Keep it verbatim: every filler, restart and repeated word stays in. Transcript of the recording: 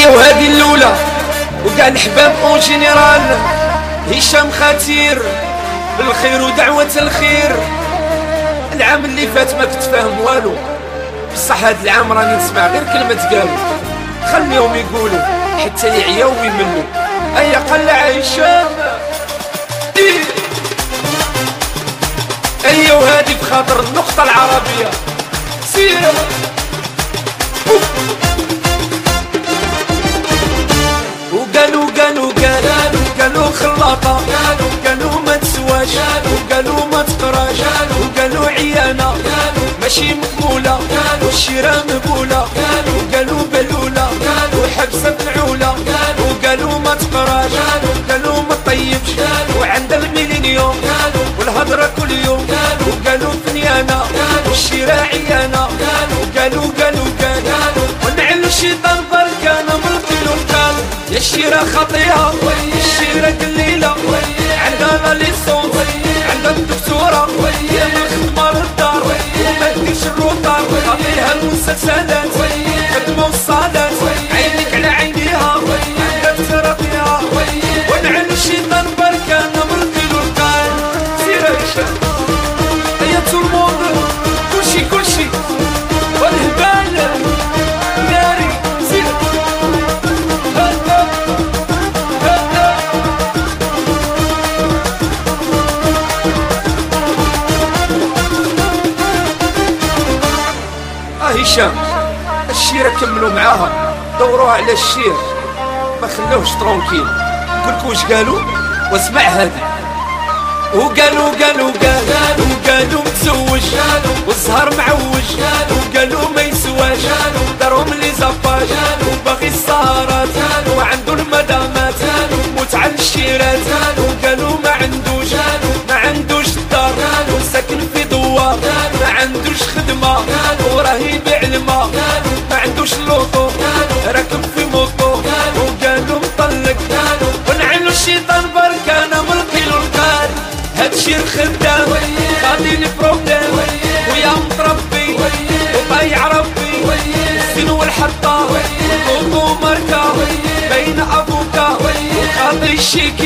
هي وهذه الاولى وكاع الحباب اون جينيرال. هشام خطير بالخير ودعوة الخير. العام اللي فات ما كنت فاهم والو، بصح هاد العام راني نسمع غير كلمة قالوا. خليهم يقولوا حتى يعياو ويملوا. ايا قلع هشام إيه. ايا وهادي بخاطر النقطة العربية سير. وقالوا قالوا قالوا قالوا خلاطة، وقالوا ما تسواش، وقالوا ما تقراش، وقالوا عيانة ماشي مقبولة، والشيرة مقبولة، وقالوا بلولة وحبسة فنعولة، وقالوا ما تقراش، وقالوا ما تطيبش، وعندها الميلينيوم والهضرة كل يوم، وقالوا فنيانة والشيرة عيانة، وقالوا قالوا قالوا ونعلو الشيطان بركانة ملقي الوكال. يا الشيرة خطيئة الشيرة قليلة، عندها لا ليسونس عندها الدكتورة، يا من الخدمة للدار وما تديرش الروطار، خطيها المسلسلات خدمة والصالات، عينك على عينيها عندها تراضيها، ونعلو الشيطان بركانة ملقي الوكال. سير هشام هيا تو الموند كلشي كلشي والهبال ناري سير. هشام الشيرة كملوا معاها، دوروها على الشير ما خلوهش ترونكيل. نقولك واش قالوا واسمع هادي. وقالوا قالوا قالوا وقالوا متزوج والزهر معوج، وقالوا ما يسواش دارهم لي زاباج، وباغي السهرات وعندو المدامات موت على الشيرات، وقالوا ما عندوش ما عندوش الدار وساكن في دوار، ما عندوش خدمة وراه يبيع الماء، ما عندوش لوطو راكب في موطو، وقالوا مطلق ونعلو الشيطان بركانة ملقي له القار. هادشي الخدام غادي لي بروبليم ويا متربي وطايع ربي، الزين والحطة والقوطو ماركة بين افوكا وخاطي الشيكي